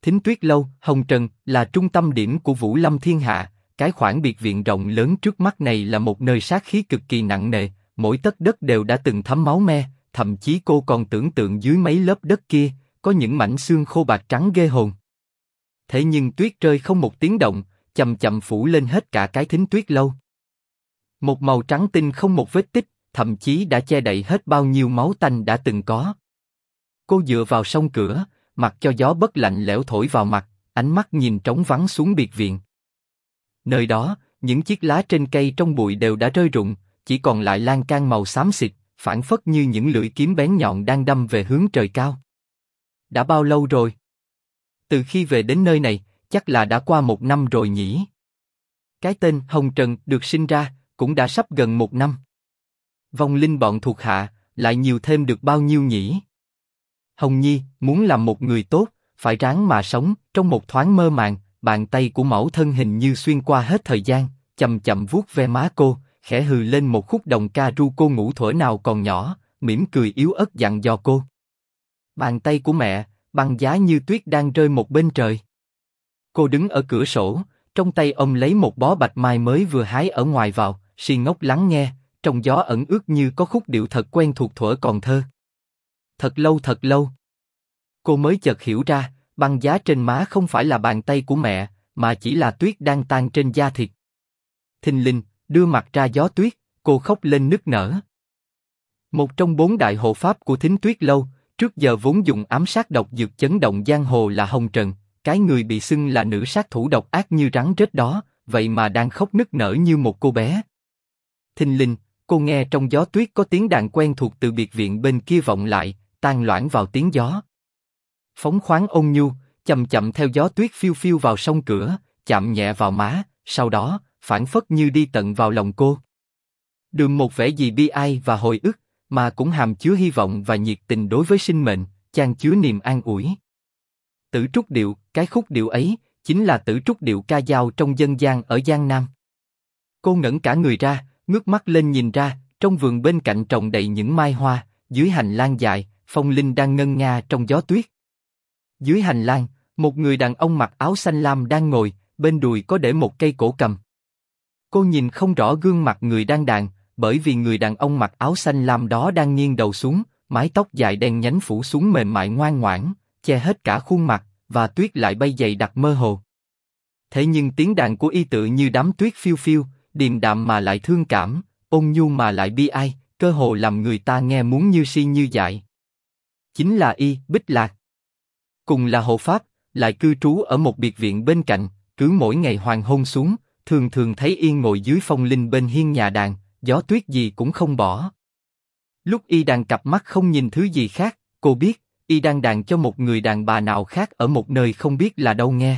Thính Tuyết Lâu, Hồng Trần, là trung tâm điểm của Vũ Lâm thiên hạ. Cái khoản biệt viện rộng lớn trước mắt này là một nơi sát khí cực kỳ nặng nề, mỗi tấc đất đều đã từng thấm máu me, thậm chí cô còn tưởng tượng dưới mấy lớp đất kia, có những mảnh xương khô bạc trắng ghê hồn. Thế nhưng tuyết rơi không một tiếng động, chậm chậm phủ lên hết cả cái Thính Tuyết Lâu. Một màu trắng tinh không một vết tích, thậm chí đã che đậy hết bao nhiêu máu tanh đã từng có. Cô dựa vào song cửa, mặc cho gió bất lạnh lẽo thổi vào mặt, ánh mắt nhìn trống vắng xuống biệt viện. Nơi đó, những chiếc lá trên cây trong bụi đều đã rơi rụng, chỉ còn lại lan can màu xám xịt, phảng phất như những lưỡi kiếm bén nhọn đang đâm về hướng trời cao. Đã bao lâu rồi? Từ khi về đến nơi này, chắc là đã qua 1 năm rồi nhỉ? Cái tên Hồng Trần được sinh ra, cũng đã sắp gần 1 năm. Vong linh bọn thuộc hạ, lại nhiều thêm được bao nhiêu nhỉ? Hồng Nhi, muốn làm một người tốt, phải ráng mà sống. Trong một thoáng mơ màng, bàn tay của mẫu thân hình như xuyên qua hết thời gian, chậm chậm vuốt ve má cô, khẽ hừ lên một khúc đồng ca ru cô ngủ thuở nào còn nhỏ, mỉm cười yếu ớt dặn dò cô. Bàn tay của mẹ, băng giá như tuyết đang rơi một bên trời. Cô đứng ở cửa sổ, trong tay ôm lấy một bó bạch mai mới vừa hái ở ngoài vào, si ngốc lắng nghe, trong gió ẩn ướt như có khúc điệu thật quen thuộc thuở còn thơ. Thật lâu, cô mới chợt hiểu ra, băng giá trên má không phải là bàn tay của mẹ, mà chỉ là tuyết đang tan trên da thịt. Thình lình, đưa mặt ra gió tuyết, cô khóc lên nức nở. Một trong 4 đại hộ pháp của Thính Tuyết Lâu, trước giờ vốn dùng ám sát độc dược chấn động giang hồ là Hồng Trần, cái người bị xưng là nữ sát thủ độc ác như rắn rết đó, vậy mà đang khóc nức nở như một cô bé. Thình lình, cô nghe trong gió tuyết có tiếng đàn quen thuộc từ biệt viện bên kia vọng lại, tan loãng vào tiếng gió. Phóng khoáng ôn nhu, chậm chậm theo gió tuyết phiêu phiêu vào song cửa, chạm nhẹ vào má, sau đó phảng phất như đi tận vào lòng cô. Đượm một vẻ gì bi ai và hồi ức, mà cũng hàm chứa hy vọng và nhiệt tình đối với sinh mệnh, chan chứa niềm an ủi. Tử Trúc Điệu, cái khúc điệu ấy chính là Tử Trúc Điệu ca dao trong dân gian ở Giang Nam. Cô ngẩng cả người ra, ngước mắt lên nhìn ra, trong vườn bên cạnh trồng đầy những mai hoa, dưới hành lang dài, phong linh đang ngân nga trong gió tuyết. Dưới hành lang, một người đàn ông mặc áo xanh lam đang ngồi, bên đùi có để một cây cổ cầm. Cô nhìn không rõ gương mặt người đang đàn, bởi vì người đàn ông mặc áo xanh lam đó đang nghiêng đầu xuống, mái tóc dài đen nhánh phủ xuống mềm mại ngoan ngoãn, che hết cả khuôn mặt, và tuyết lại bay dày đặc mơ hồ. Thế nhưng tiếng đàn của y tự như đám tuyết phiêu phiêu, điềm đạm mà lại thương cảm, ôn nhu mà lại bi ai, cơ hồ làm người ta nghe muốn như si như dại. Chính là y, Bích Lạc. Cùng là hộ pháp, lại cư trú ở một biệt viện bên cạnh, cứ mỗi ngày hoàng hôn xuống, thường thường thấy y ngồi dưới phong linh bên hiên nhà đàn, gió tuyết gì cũng không bỏ. Lúc y đàn cặp mắt không nhìn thứ gì khác, cô biết, y đang đàn cho một người đàn bà nào khác ở một nơi không biết là đâu nghe.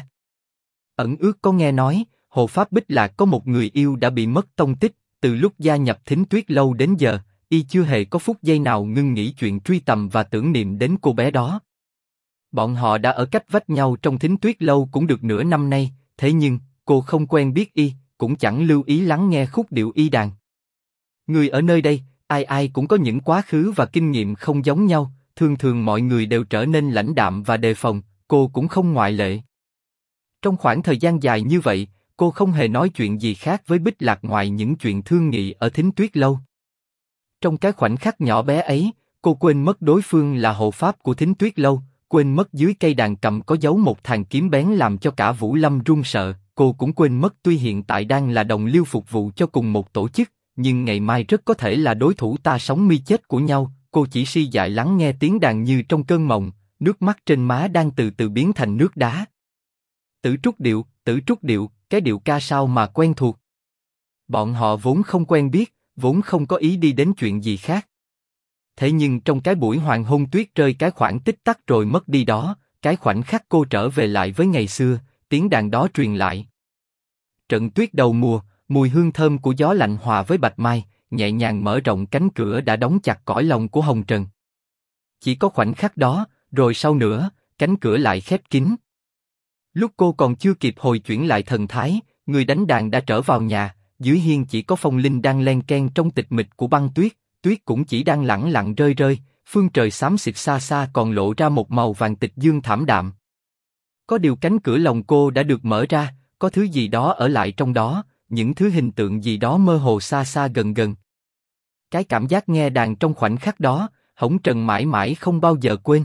Ẩn ước có nghe nói, hộ pháp Bích Lạc có một người yêu đã bị mất tông tích, từ lúc gia nhập Thính Tuyết Lâu đến giờ, y chưa hề có phút giây nào ngưng nghĩ chuyện truy tầm và tưởng niệm đến cô bé đó. Bọn họ đã ở cách vách nhau trong Thính Tuyết Lâu cũng được nửa năm nay, thế nhưng, cô không quen biết y, cũng chẳng lưu ý lắng nghe khúc điệu y đàn. Người ở nơi đây, ai ai cũng có những quá khứ và kinh nghiệm không giống nhau, thường thường mọi người đều trở nên lãnh đạm và đề phòng, cô cũng không ngoại lệ. Trong khoảng thời gian dài như vậy, cô không hề nói chuyện gì khác với Bích Lạc ngoài những chuyện thương nghị ở Thính Tuyết Lâu. Trong cái khoảnh khắc nhỏ bé ấy, cô quên mất đối phương là hộ pháp của Thính Tuyết Lâu, quên mất dưới cây đàn cầm có giấu một thằng kiếm bén làm cho cả Vũ Lâm run sợ, cô cũng quên mất tuy hiện tại đang là đồng liêu phục vụ cho cùng một tổ chức, nhưng ngày mai rất có thể là đối thủ ta sống mi chết của nhau. Cô chỉ si dại lắng nghe tiếng đàn như trong cơn mộng, nước mắt trên má đang từ từ biến thành nước đá. Tử Trúc Điệu, cái điệu ca sao mà quen thuộc. Bọn họ vốn không quen biết, vốn không có ý đi đến chuyện gì khác. Thế nhưng trong cái buổi hoàng hôn tuyết rơi cái khoảng tích tắc rồi mất đi đó, cái khoảnh khắc cô trở về lại với ngày xưa, tiếng đàn đó truyền lại. Trận tuyết đầu mùa, mùi hương thơm của gió lạnh hòa với bạch mai, nhẹ nhàng mở rộng cánh cửa đã đóng chặt cõi lòng của Hồng Trần. Chỉ có khoảnh khắc đó, rồi sau nữa, cánh cửa lại khép kín. Lúc cô còn chưa kịp hồi chuyển lại thần thái, người đánh đàn đã trở vào nhà, dưới hiên chỉ có phong linh đang len ken trong tịch mịch của băng tuyết, tuyết cũng chỉ đang lẳng lặng rơi, phương trời xám xịt xa xa còn lộ ra một màu vàng tịch dương thảm đạm. Có điều cánh cửa lòng cô đã được mở ra, có thứ gì đó ở lại trong đó, những thứ hình tượng gì đó mơ hồ xa xa gần gần. Cái cảm giác nghe đàn trong khoảnh khắc đó, Hồng Trần mãi mãi không bao giờ quên.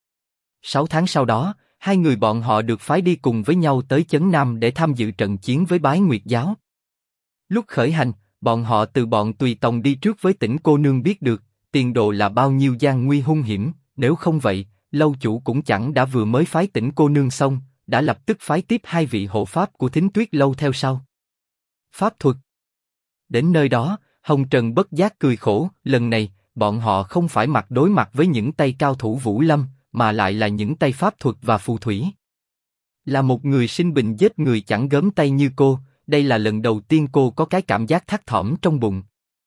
6 tháng sau đó, hai người bọn họ được phái đi cùng với nhau tới Chấn Nam để tham dự trận chiến với Bái Nguyệt Giáo. Lúc khởi hành, bọn họ từ bọn tùy tòng đi trước với Tỉnh cô nương biết được, tiền đồ là bao nhiêu gian nguy hung hiểm, nếu không vậy, lâu chủ cũng chẳng đã vừa mới phái Tỉnh cô nương xong, đã lập tức phái tiếp hai vị hộ pháp của Thính Tuyết lâu theo sau. Pháp thuật. Đến nơi đó, Hồng Trần bất giác cười khổ, lần này, bọn họ không phải đối mặt với những tay cao thủ Vũ Lâm, mà lại là những tay pháp thuật và phù thủy. Là một người sinh bệnh giết người chẳng gớm tay như cô, đây là lần đầu tiên cô có cái cảm giác thắt thỏm trong bụng.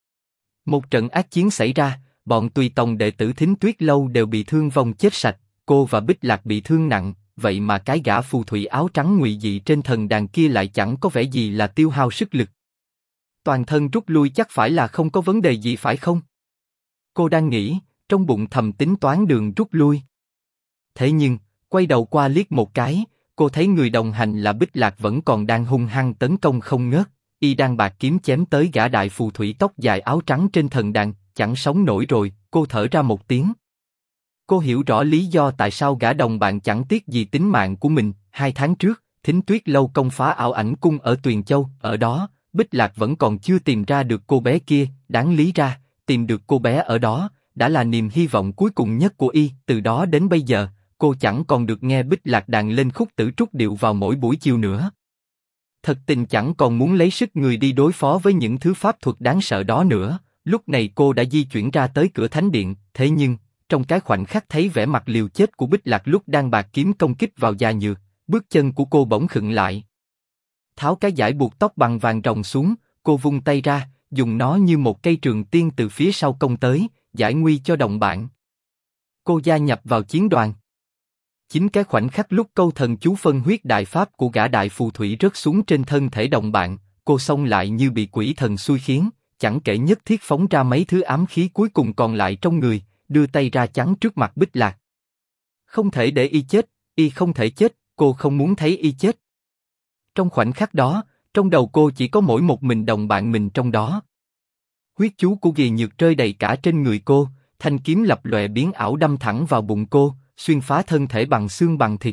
Một trận ác chiến xảy ra, bọn tùy tòng đệ tử Thính Tuyết lâu đều bị thương vong chết sạch, cô và Bích Lạc bị thương nặng, vậy mà cái gã phù thủy áo trắng ngụy dị trên thần đàn kia lại chẳng có vẻ gì là tiêu hao sức lực. Toàn thân rút lui chắc phải là không có vấn đề gì phải không? Cô đang nghĩ, trong bụng thầm tính toán đường rút lui. Thế nhưng, quay đầu qua liếc một cái, cô thấy người đồng hành là Bích Lạc vẫn còn đang hung hăng tấn công không ngớt, y đang bạc kiếm chém tới gã đại phù thủy tóc dài áo trắng trên thần đàn, chẳng sống nổi rồi, cô thở ra một tiếng. Cô hiểu rõ lý do tại sao gã đồng bạn chẳng tiếc gì tính mạng của mình. 2 tháng trước, Thính Tuyết lâu công phá ảo ảnh cung ở Tuyền Châu, ở đó, Bích Lạc vẫn còn chưa tìm ra được cô bé kia, đáng lý ra, tìm được cô bé ở đó, đã là niềm hy vọng cuối cùng nhất của y. Từ đó đến bây giờ, cô chẳng còn được nghe Bích Lạc đàn lên khúc Tử Trúc điệu vào mỗi buổi chiều nữa. Thật tình chẳng còn muốn lấy sức người đi đối phó với những thứ pháp thuật đáng sợ đó nữa. Lúc này cô đã di chuyển ra tới cửa thánh điện, thế nhưng, trong cái khoảnh khắc thấy vẻ mặt liều chết của Bích Lạc lúc đang bạc kiếm công kích vào Gia Nhược, bước chân của cô bỗng khựng lại. Tháo cái dải buộc tóc bằng vàng ròng xuống, cô vung tay ra, dùng nó như một cây trường tiên từ phía sau công tới, giải nguy cho đồng bạn. Cô gia nhập vào chiến đoàn. Chính cái khoảnh khắc lúc câu thần chú phân huyết đại pháp của gã đại phù thủy rớt xuống trên thân thể đồng bạn, cô xông lại như bị quỷ thần xui khiến, chẳng kể nhất thiết phóng ra mấy thứ ám khí cuối cùng còn lại trong người, đưa tay ra chắn trước mặt Bích Lạc. Không thể để y chết, y không thể chết, cô không muốn thấy y chết. Trong khoảnh khắc đó, trong đầu cô chỉ có mỗi một mình đồng bạn mình trong đó. Huyết chú của Ghì Nhược rơi đầy cả trên người cô, thanh kiếm lập lòe biến ảo đâm thẳng vào bụng cô, xuyên phá thân thể bằng xương bằng thịt.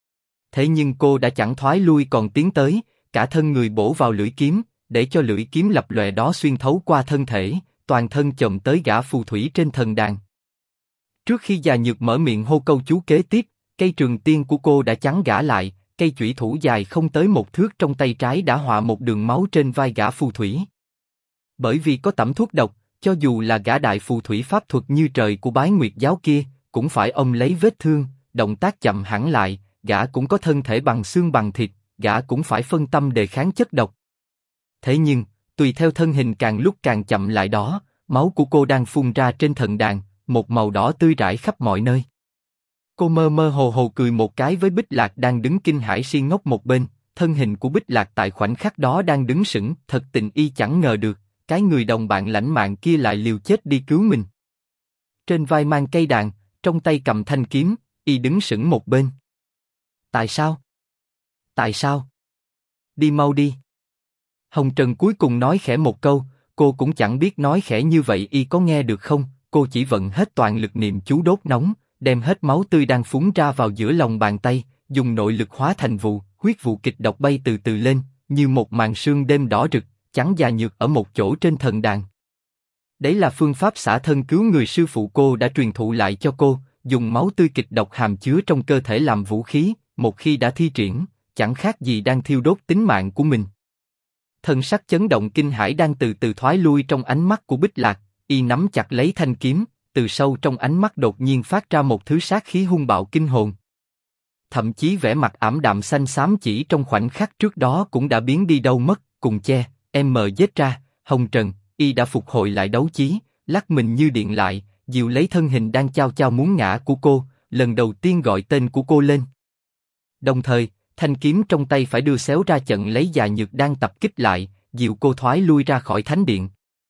Thế nhưng cô đã chẳng thoái lui còn tiến tới, cả thân người bổ vào lưỡi kiếm, để cho lưỡi kiếm lập lòe đó xuyên thấu qua thân thể, toàn thân chồm tới gã phù thủy trên thần đàn. Trước khi Già Nhược mở miệng hô câu chú kế tiếp, cây trường tiên của cô đã chắn gã lại, cây chủy thủ dài không tới 1 thước trong tay trái đã họa một đường máu trên vai gã phù thủy. Bởi vì có tẩm thuốc độc, cho dù là gã đại phù thủy pháp thuật như trời của Bái Nguyệt giáo kia, cũng phải ôm lấy vết thương, động tác chậm hẳn lại, gã cũng có thân thể bằng xương bằng thịt, gã cũng phải phân tâm đề kháng chất độc. Thế nhưng, tùy theo thân hình càng lúc càng chậm lại đó, máu của cô đang phun ra trên thần đàn, một màu đỏ tươi rải khắp mọi nơi. Cô mơ mơ hồ hồ cười một cái với Bích Lạc đang đứng kinh hãi si ngốc một bên, thân hình của Bích Lạc tại khoảnh khắc đó đang đứng sững, thật tình y chẳng ngờ được, cái người đồng bạn lãnh mạng kia lại liều chết đi cứu mình. Trên vai mang cây đàn, trong tay cầm thanh kiếm, y đứng sững một bên. Tại sao? Tại sao? Đi mau đi. Hồng Trần cuối cùng nói khẽ một câu, cô cũng chẳng biết nói khẽ như vậy y có nghe được không, cô chỉ vận hết toàn lực niệm chú đốt nóng, đem hết máu tươi đang phúng ra vào giữa lòng bàn tay, dùng nội lực hóa thành vụ, huyết vụ kịch độc bay từ từ lên, như một màn sương đêm đỏ rực, chắn Già Nhược ở một chỗ trên thần đàn. Đấy là phương pháp xả thân cứu người sư phụ cô đã truyền thụ lại cho cô, dùng máu tươi kịch độc hàm chứa trong cơ thể làm vũ khí, một khi đã thi triển, chẳng khác gì đang thiêu đốt tính mạng của mình. Thần sắc chấn động kinh hãi đang từ từ thoái lui trong ánh mắt của Bích Lạc, y nắm chặt lấy thanh kiếm, từ sâu trong ánh mắt đột nhiên phát ra một thứ sát khí hung bạo kinh hồn. Thậm chí vẻ mặt ảm đạm xanh xám chỉ trong khoảnh khắc trước đó cũng đã biến đi đâu mất, cùng che, giết ra, Hồng Trần, y đã phục hồi lại đấu chí, lắc mình như điện lại, dìu lấy thân hình đang chao chao muốn ngã của cô, lần đầu tiên gọi tên của cô lên. Đồng thời, thanh kiếm trong tay phải đưa xéo ra chặn lấy Già Nhược đang tập kích lại, dìu cô thoái lui ra khỏi thánh điện.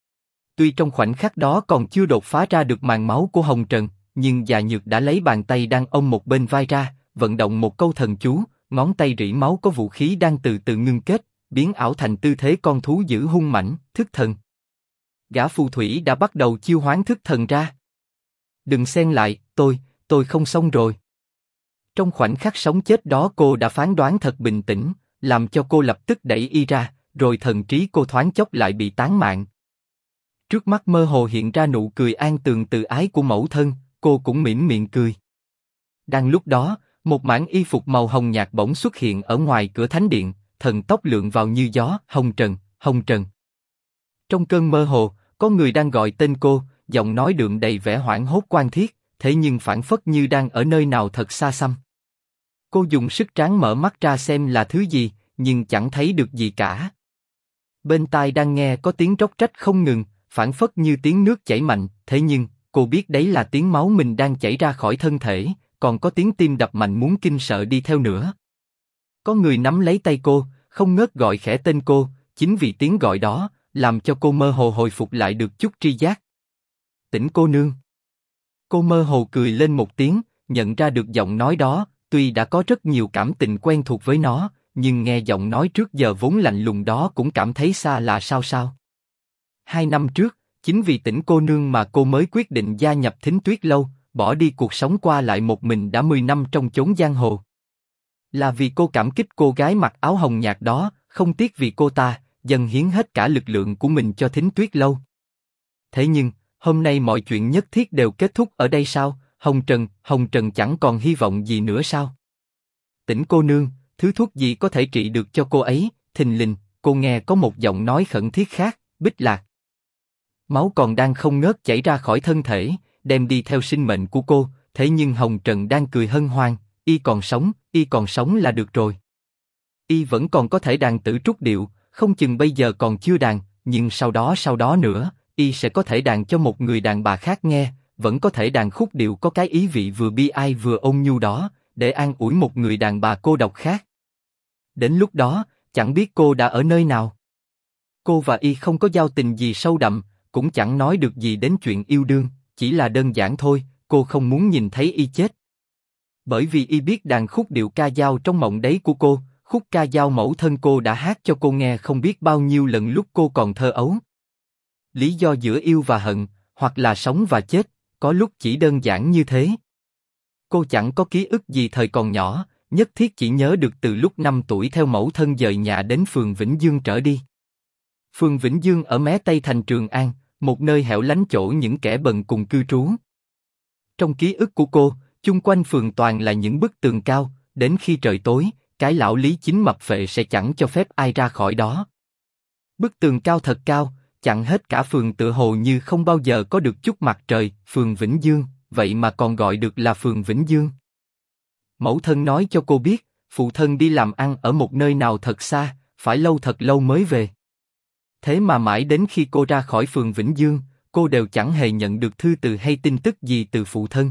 Tuy trong khoảnh khắc đó còn chưa đột phá ra được màn máu của Hồng Trần, nhưng Già Nhược đã lấy bàn tay đang ôm một bên vai ra, vận động một câu thần chú, ngón tay rỉ máu có vũ khí đang từ từ ngưng kết, biến ảo thành tư thế con thú dữ hung mãnh, thức thần. Gã phù thủy đã bắt đầu chiêu hoán thức thần ra. Đừng xen lại, tôi không xong rồi. Trong khoảnh khắc sống chết đó cô đã phán đoán thật bình tĩnh, làm cho cô lập tức đẩy y ra, rồi thần trí cô thoáng chốc lại bị tán mạng. Trước mắt mơ hồ hiện ra nụ cười an tường từ ái của mẫu thân, cô cũng mỉm miệng cười. Đang lúc đó, một mảng y phục màu hồng nhạt bỗng xuất hiện ở ngoài cửa thánh điện, thần tốc lượn vào như gió, Hồng Trần, Hồng Trần. Trong cơn mơ hồ, có người đang gọi tên cô, giọng nói đượm đầy vẻ hoảng hốt quan thiết, thế nhưng phảng phất như đang ở nơi nào thật xa xăm. Cô dùng sức tráng mở mắt ra xem là thứ gì, nhưng chẳng thấy được gì cả. Bên tai đang nghe có tiếng róc rách không ngừng, phảng phất như tiếng nước chảy mạnh, thế nhưng cô biết đấy là tiếng máu mình đang chảy ra khỏi thân thể, còn có tiếng tim đập mạnh muốn kinh sợ đi theo nữa. Có người nắm lấy tay cô, không ngớt gọi khẽ tên cô, chính vì tiếng gọi đó, làm cho cô mơ hồ hồi phục lại được chút tri giác. Tỉnh cô nương. Cô mơ hồ cười lên một tiếng, nhận ra được giọng nói đó, tuy đã có rất nhiều cảm tình quen thuộc với nó, nhưng nghe giọng nói trước giờ vốn lạnh lùng đó cũng cảm thấy xa lạ sao sao. 2 năm trước, chính vì tỉnh cô nương mà cô mới quyết định gia nhập Thính Tuyết Lâu, bỏ đi cuộc sống qua lại một mình đã 10 năm trong chốn giang hồ. Là vì cô cảm kích cô gái mặc áo hồng nhạt đó, không tiếc vì cô ta, dâng hiến hết cả lực lượng của mình cho Thính Tuyết Lâu. Thế nhưng, hôm nay mọi chuyện nhất thiết đều kết thúc ở đây sao? Hồng Trần chẳng còn hy vọng gì nữa sao? Tỉnh cô nương, thứ thuốc gì có thể trị được cho cô ấy? Thình lình, cô nghe có một giọng nói khẩn thiết khác, Bích Lạc. Máu còn đang không ngớt chảy ra khỏi thân thể, đem đi theo sinh mệnh của cô, thế nhưng Hồng Trần đang cười hân hoan, y còn sống là được rồi. Y vẫn còn có thể đàn tử trúc điệu, không chừng bây giờ còn chưa đàn, nhưng sau đó nữa, y sẽ có thể đàn cho một người đàn bà khác nghe, vẫn có thể đàn khúc điệu có cái ý vị vừa bi ai vừa ôn nhu đó, để an ủi một người đàn bà cô độc khác. Đến lúc đó, chẳng biết cô đã ở nơi nào. Cô và y không có giao tình gì sâu đậm, cũng chẳng nói được gì đến chuyện yêu đương, chỉ là đơn giản thôi, cô không muốn nhìn thấy y chết. Bởi vì y biết đàn khúc điệu ca dao trong mộng đấy của cô, khúc ca dao mẫu thân cô đã hát cho cô nghe không biết bao nhiêu lần lúc cô còn thơ ấu. Lý do giữa yêu và hận, hoặc là sống và chết, có lúc chỉ đơn giản như thế. Cô chẳng có ký ức gì thời còn nhỏ, nhất thiết chỉ nhớ được từ lúc 5 tuổi theo mẫu thân dời nhà đến phường Vĩnh Dương trở đi. Phường Vĩnh Dương ở mé tây thành Trường An, một nơi hẻo lánh chỗ những kẻ bần cùng cư trú. Trong ký ức của cô, chung quanh phường toàn là những bức tường cao, đến khi trời tối, cái lão Lý Chính mập phệ sẽ chẳng cho phép ai ra khỏi đó. Bức tường cao thật cao, chặn hết cả phường tựa hồ như không bao giờ có được chút mặt trời, phường Vĩnh Dương, vậy mà còn gọi được là phường Vĩnh Dương. Mẫu thân nói cho cô biết, phụ thân đi làm ăn ở một nơi nào thật xa, phải thật lâu mới về. Thế mà mãi đến khi cô ra khỏi phường Vĩnh Dương, cô đều chẳng hề nhận được thư từ hay tin tức gì từ phụ thân.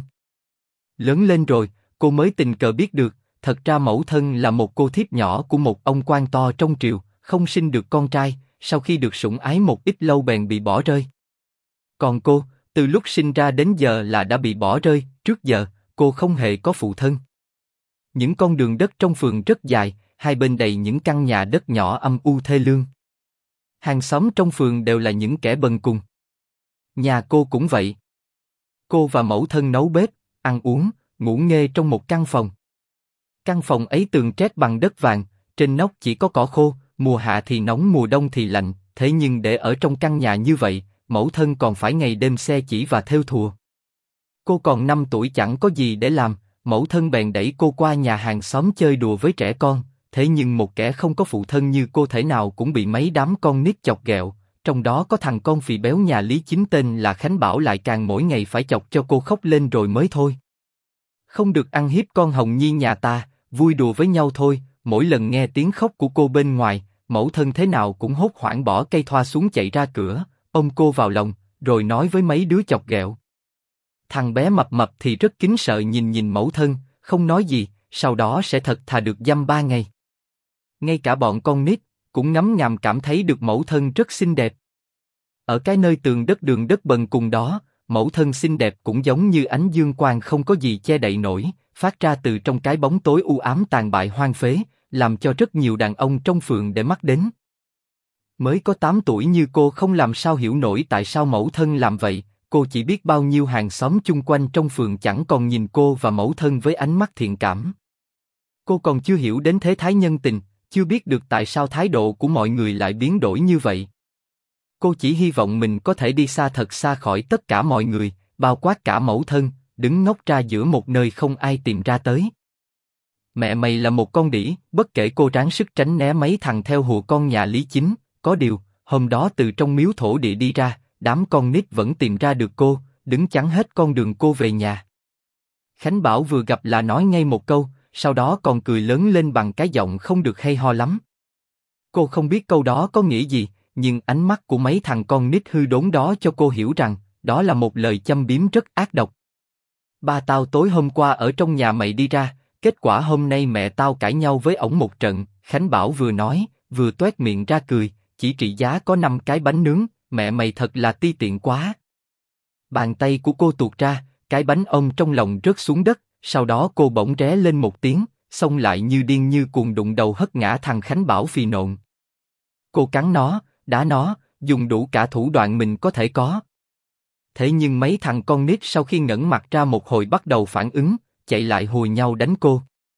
Lớn lên rồi, cô mới tình cờ biết được, thật ra mẫu thân là một cô thiếp nhỏ của một ông quan to trong triều, không sinh được con trai, sau khi được sủng ái một ít lâu bèn bị bỏ rơi. Còn cô, từ lúc sinh ra đến giờ là đã bị bỏ rơi, trước giờ, cô không hề có phụ thân. Những con đường đất trong phường rất dài, hai bên đầy những căn nhà đất nhỏ âm u thê lương. Hàng xóm trong phường đều là những kẻ bần cùng. Nhà cô cũng vậy. Cô và mẫu thân nấu bếp, ăn uống, ngủ nghê trong một căn phòng. Căn phòng ấy tường trét bằng đất vàng, trên nóc chỉ có cỏ khô, mùa hạ thì nóng mùa đông thì lạnh, thế nhưng để ở trong căn nhà như vậy, mẫu thân còn phải ngày đêm xe chỉ và thêu thùa. Cô còn 5 tuổi chẳng có gì để làm, mẫu thân bèn đẩy cô qua nhà hàng xóm chơi đùa với trẻ con, thế nhưng một kẻ không có phụ thân như cô thể nào cũng bị mấy đám con nít chọc ghẹo, trong đó có thằng con phì béo nhà Lý Chính tên là Khánh Bảo lại càng mỗi ngày phải chọc cho cô khóc lên rồi mới thôi. Không được ăn hiếp con Hồng Nhi nhà ta, vui đùa với nhau thôi, mỗi lần nghe tiếng khóc của cô bên ngoài, mẫu thân thế nào cũng hốt hoảng bỏ cây thoa xuống chạy ra cửa, ôm cô vào lòng, rồi nói với mấy đứa chọc ghẹo. Thằng bé mập mập thì rất kính sợ nhìn mẫu thân, không nói gì, sau đó sẽ thật thà được dăm 3 ngày. Ngay cả bọn con nít cũng ngấm ngầm cảm thấy được mẫu thân rất xinh đẹp. Ở cái nơi đường đất bần cùng đó, mẫu thân xinh đẹp cũng giống như ánh dương quang không có gì che đậy nổi, phát ra từ trong cái bóng tối u ám tàn bại hoang phế, làm cho rất nhiều đàn ông trong phường để mắt đến. Mới có 8 tuổi như cô không làm sao hiểu nổi tại sao mẫu thân làm vậy, cô chỉ biết bao nhiêu hàng xóm chung quanh trong phường chẳng còn nhìn cô và mẫu thân với ánh mắt thiện cảm. Cô còn chưa hiểu đến thế thái nhân tình, chưa biết được tại sao thái độ của mọi người lại biến đổi như vậy. Cô chỉ hy vọng mình có thể đi xa thật xa khỏi tất cả mọi người, bao quát cả mẫu thân, đứng ngốc ra giữa một nơi không ai tìm ra tới. Mẹ mày là một con đĩ, bất kể cô ráng sức tránh né mấy thằng theo hùa con nhà Lý Chính, có điều, hôm đó từ trong miếu thổ địa đi ra, đám con nít vẫn tìm ra được cô, đứng chắn hết con đường cô về nhà. Khánh Bảo vừa gặp là nói ngay một câu, sau đó còn cười lớn lên bằng cái giọng không được hay ho lắm. Cô không biết câu đó có nghĩa gì, nhưng ánh mắt của mấy thằng con nít hư đốn đó cho cô hiểu rằng, đó là một lời châm biếm rất ác độc. Ba tao tối hôm qua ở trong nhà mày đi ra, kết quả hôm nay mẹ tao cãi nhau với ổng một trận, Khánh Bảo vừa nói, vừa toét miệng ra cười, chỉ trị giá có 5 cái bánh nướng, mẹ mày thật là ti tiện quá. Bàn tay của cô tuột ra, cái bánh ông trong lòng rớt xuống đất, sau đó cô bỗng ré lên một tiếng, xông lại như điên như cuồng đụng đầu hất ngã thằng Khánh Bảo phì nộn. Cô cắn nó, đá nó, dùng đủ cả thủ đoạn mình có thể có. Thế nhưng mấy thằng con nít sau khi ngẩng mặt ra một hồi bắt đầu phản ứng, chạy lại hùa nhau đánh cô.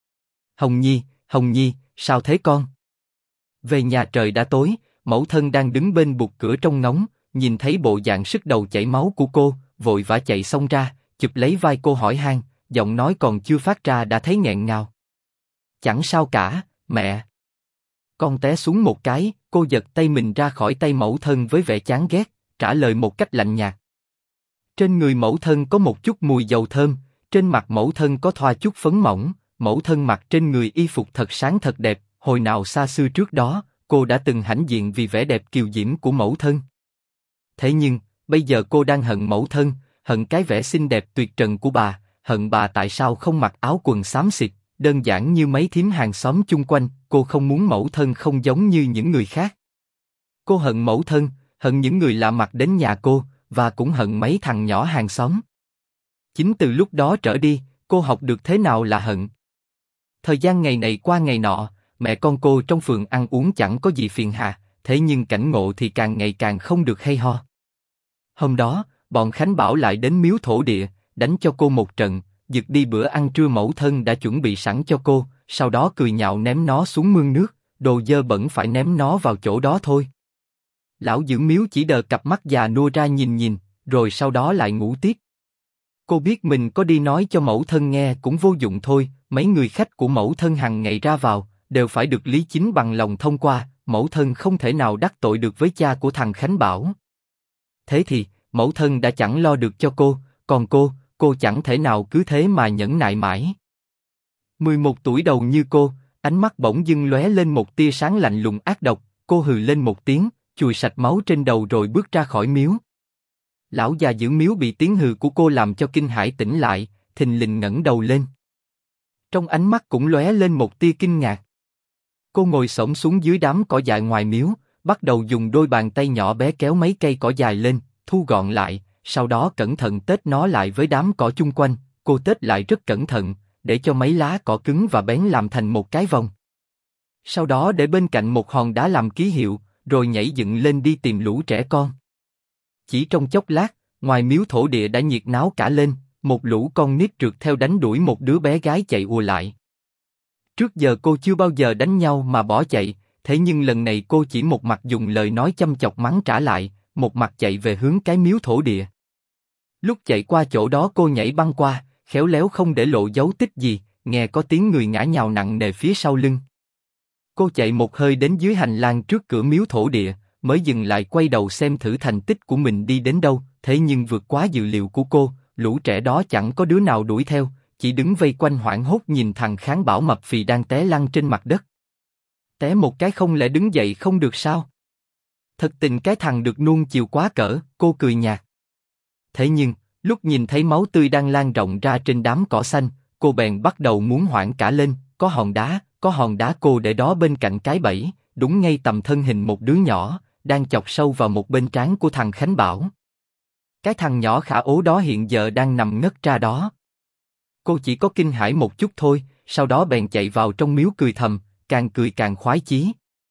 Hồng Nhi, sao thế con? Về nhà trời đã tối, mẫu thân đang đứng bên bục cửa trong ngóng, nhìn thấy bộ dạng sứt đầu chảy máu của cô, vội vã chạy xông ra, chụp lấy vai cô hỏi han, giọng nói còn chưa phát ra đã thấy nghẹn ngào. Chẳng sao cả, mẹ. Con té xuống một cái, cô giật tay mình ra khỏi tay mẫu thân với vẻ chán ghét, trả lời một cách lạnh nhạt. Trên người mẫu thân có một chút mùi dầu thơm, trên mặt mẫu thân có thoa chút phấn mỏng, mẫu thân mặc trên người y phục thật sáng thật đẹp, hồi nào xa xưa trước đó, cô đã từng hãnh diện vì vẻ đẹp kiều diễm của mẫu thân. Thế nhưng, bây giờ cô đang hận mẫu thân, hận cái vẻ xinh đẹp tuyệt trần của bà, hận bà tại sao không mặc áo quần xám xịt, đơn giản như mấy thím hàng xóm chung quanh, cô không muốn mẫu thân không giống như những người khác. Cô hận mẫu thân, hận những người lạ mặt đến nhà cô, và cũng hận mấy thằng nhỏ hàng xóm. Chính từ lúc đó trở đi, cô học được thế nào là hận. Thời gian ngày này qua ngày nọ, mẹ con cô trong phường ăn uống chẳng có gì phiền hà, thế nhưng cảnh ngộ thì càng ngày càng không được hay ho. Hôm đó, bọn Khánh Bảo lại đến miếu thổ địa, đánh cho cô một trận, giật đi bữa ăn trưa mẫu thân đã chuẩn bị sẵn cho cô, sau đó cười nhạo ném nó xuống mương nước, đồ dơ bẩn phải ném nó vào chỗ đó thôi. Lão giữ miếu chỉ đờ cặp mắt già nua ra nhìn, rồi sau đó lại ngủ tiếp. Cô biết mình có đi nói cho mẫu thân nghe cũng vô dụng thôi, mấy người khách của mẫu thân hàng ngày ra vào, đều phải được Lý Chính bằng lòng thông qua, mẫu thân không thể nào đắc tội được với cha của thằng Khánh Bảo. Thế thì, mẫu thân đã chẳng lo được cho cô, còn cô chẳng thể nào cứ thế mà nhẫn nại mãi. 11 tuổi đầu như cô, ánh mắt bỗng dưng lóe lên một tia sáng lạnh lùng ác độc, cô hừ lên một tiếng, chùi sạch máu trên đầu rồi bước ra khỏi miếu. Lão già giữ miếu bị tiếng hừ của cô làm cho kinh hãi tỉnh lại, thình lình ngẩng đầu lên. Trong ánh mắt cũng lóe lên một tia kinh ngạc. Cô ngồi xổm xuống dưới đám cỏ dại ngoài miếu, bắt đầu dùng đôi bàn tay nhỏ bé kéo mấy cây cỏ dài lên, thu gọn lại, sau đó cẩn thận tết nó lại với đám cỏ chung quanh. Cô tết lại rất cẩn thận, để cho mấy lá cỏ cứng và bén làm thành một cái vòng. Sau đó để bên cạnh một hòn đá làm ký hiệu, rồi nhảy dựng lên đi tìm lũ trẻ con. Chỉ trong chốc lát, ngoài miếu thổ địa đã nhiệt náo cả lên, một lũ con nít trượt theo đánh đuổi một đứa bé gái chạy ùa lại. Trước giờ cô chưa bao giờ đánh nhau mà bỏ chạy, thế nhưng lần này cô chỉ một mặt dùng lời nói chăm chọc mắng trả lại, một mặt chạy về hướng cái miếu thổ địa. Lúc chạy qua chỗ đó cô nhảy băng qua, khéo léo không để lộ dấu tích gì, nghe có tiếng người ngã nhào nặng nề phía sau lưng. Cô chạy một hơi đến dưới hành lang trước cửa miếu thổ địa, mới dừng lại quay đầu xem thử thành tích của mình đi đến đâu, thế nhưng vượt quá dự liệu của cô, lũ trẻ đó chẳng có đứa nào đuổi theo, chỉ đứng vây quanh hoảng hốt nhìn thằng Kháng Bảo mập phì đang té lăn trên mặt đất. Té một cái không lẽ đứng dậy không được sao? Thật tình cái thằng được nuông chiều quá cỡ, cô cười nhạt. Thế nhưng, lúc nhìn thấy máu tươi đang lan rộng ra trên đám cỏ xanh, cô bèn bắt đầu muốn hoảng cả lên, có hòn đá cô để đó bên cạnh cái bẫy, đúng ngay tầm thân hình một đứa nhỏ, đang chọc sâu vào một bên trán của thằng Khánh Bảo. Cái thằng nhỏ khả ố đó hiện giờ đang nằm ngất ra đó. Cô chỉ có kinh hãi một chút thôi, sau đó bèn chạy vào trong miếu cười thầm, càng cười càng khoái chí.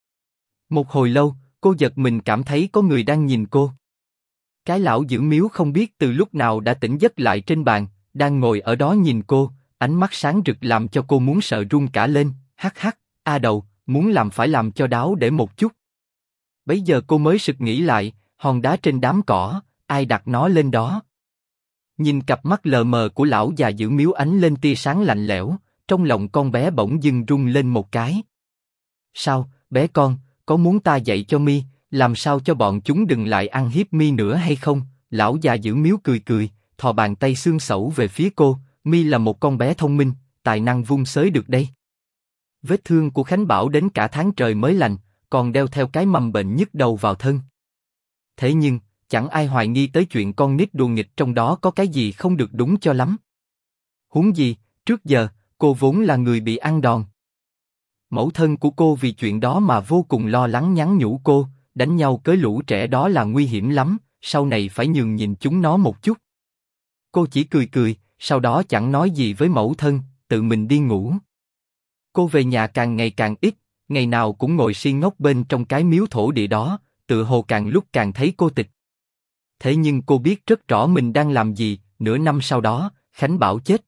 Một hồi lâu, cô giật mình cảm thấy có người đang nhìn cô. Cái lão giữ miếu không biết từ lúc nào đã tỉnh giấc lại trên bàn, đang ngồi ở đó nhìn cô, ánh mắt sáng rực làm cho cô muốn sợ run cả lên. Hắc hắc, a đầu, muốn làm phải làm cho đáo để một chút. Bấy giờ cô mới sực nghĩ lại, hòn đá trên đám cỏ, ai đặt nó lên đó? Nhìn cặp mắt lờ mờ của lão già giữ miếu ánh lên tia sáng lạnh lẽo, trong lòng con bé bỗng dưng rung lên một cái. Sao, bé con, có muốn ta dạy cho mi, làm sao cho bọn chúng đừng lại ăn hiếp mi nữa hay không? Lão già giữ miếu cười cười, thò bàn tay xương xẩu về phía cô. Mi là một con bé thông minh, tài năng vung xới được đây. Vết thương của Khánh Bảo đến cả tháng trời mới lành, còn đeo theo cái mầm bệnh nhức đầu vào thân. Thế nhưng, chẳng ai hoài nghi tới chuyện con nít đùa nghịch trong đó có cái gì không được đúng cho lắm. Huống gì, trước giờ, cô vốn là người bị ăn đòn. Mẫu thân của cô vì chuyện đó mà vô cùng lo lắng nhắn nhủ cô, đánh nhau với lũ trẻ đó là nguy hiểm lắm, sau này phải nhường nhìn chúng nó một chút. Cô chỉ cười cười, sau đó chẳng nói gì với mẫu thân, tự mình đi ngủ. Cô về nhà càng ngày càng ít, ngày nào cũng ngồi si ngốc bên trong cái miếu thổ địa đó, tự hồ càng lúc càng thấy cô tịch. Thế nhưng cô biết rất rõ mình đang làm gì. Nửa năm sau đó, Khánh Bảo chết.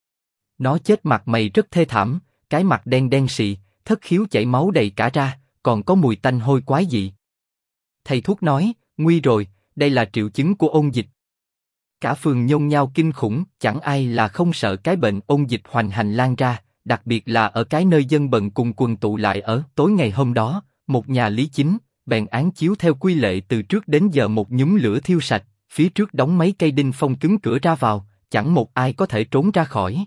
Nó chết mặt mày rất thê thảm, cái mặt đen đen sì, thất khiếu chảy máu đầy cả ra, còn có mùi tanh hôi quái dị. Thầy thuốc nói, nguy rồi, đây là triệu chứng của ôn dịch. Cả phường nhôn nhao kinh khủng, chẳng ai là không sợ cái bệnh ôn dịch hoành hành lan ra, đặc biệt là ở cái nơi dân bần cùng quần tụ lại ở. Tối ngày hôm đó, một nhà lý chính bèn án chiếu theo quy lệ từ trước đến giờ một nhúm lửa thiêu sạch, phía trước đóng mấy cây đinh phong cứng cửa ra vào, chẳng một ai có thể trốn ra khỏi.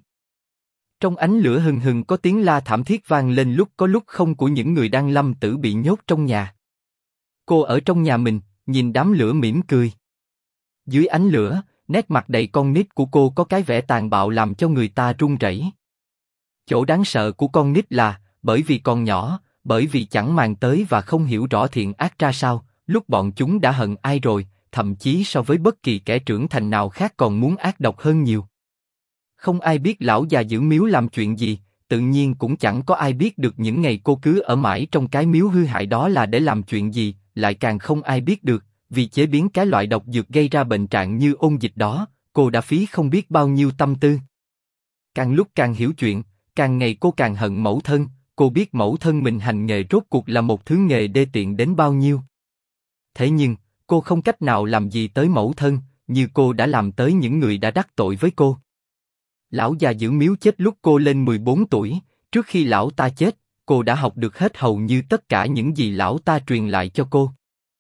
Trong ánh lửa hừng hừng có tiếng la thảm thiết vang lên lúc có lúc không của những người đang lâm tử bị nhốt trong nhà. Cô ở trong nhà mình, nhìn đám lửa mỉm cười. Dưới ánh lửa, nét mặt đầy con nít của cô có cái vẻ tàn bạo làm cho người ta run rẩy. Chỗ đáng sợ của con nít là, bởi vì còn nhỏ, bởi vì chẳng màng tới và không hiểu rõ thiện ác ra sao, lúc bọn chúng đã hận ai rồi, thậm chí so với bất kỳ kẻ trưởng thành nào khác còn muốn ác độc hơn nhiều. Không ai biết lão già giữ miếu làm chuyện gì, tự nhiên cũng chẳng có ai biết được những ngày cô cứ ở mãi trong cái miếu hư hại đó là để làm chuyện gì, lại càng không ai biết được, vì chế biến cái loại độc dược gây ra bệnh trạng như ôn dịch đó, cô đã phí không biết bao nhiêu tâm tư. Càng lúc càng hiểu chuyện, càng ngày cô càng hận mẫu thân, cô biết mẫu thân mình hành nghề rốt cuộc là một thứ nghề đê tiện đến bao nhiêu. Thế nhưng, cô không cách nào làm gì tới mẫu thân, như cô đã làm tới những người đã đắc tội với cô. Lão già giữ miếu chết lúc cô lên 14 tuổi, trước khi lão ta chết, cô đã học được hết hầu như tất cả những gì lão ta truyền lại cho cô.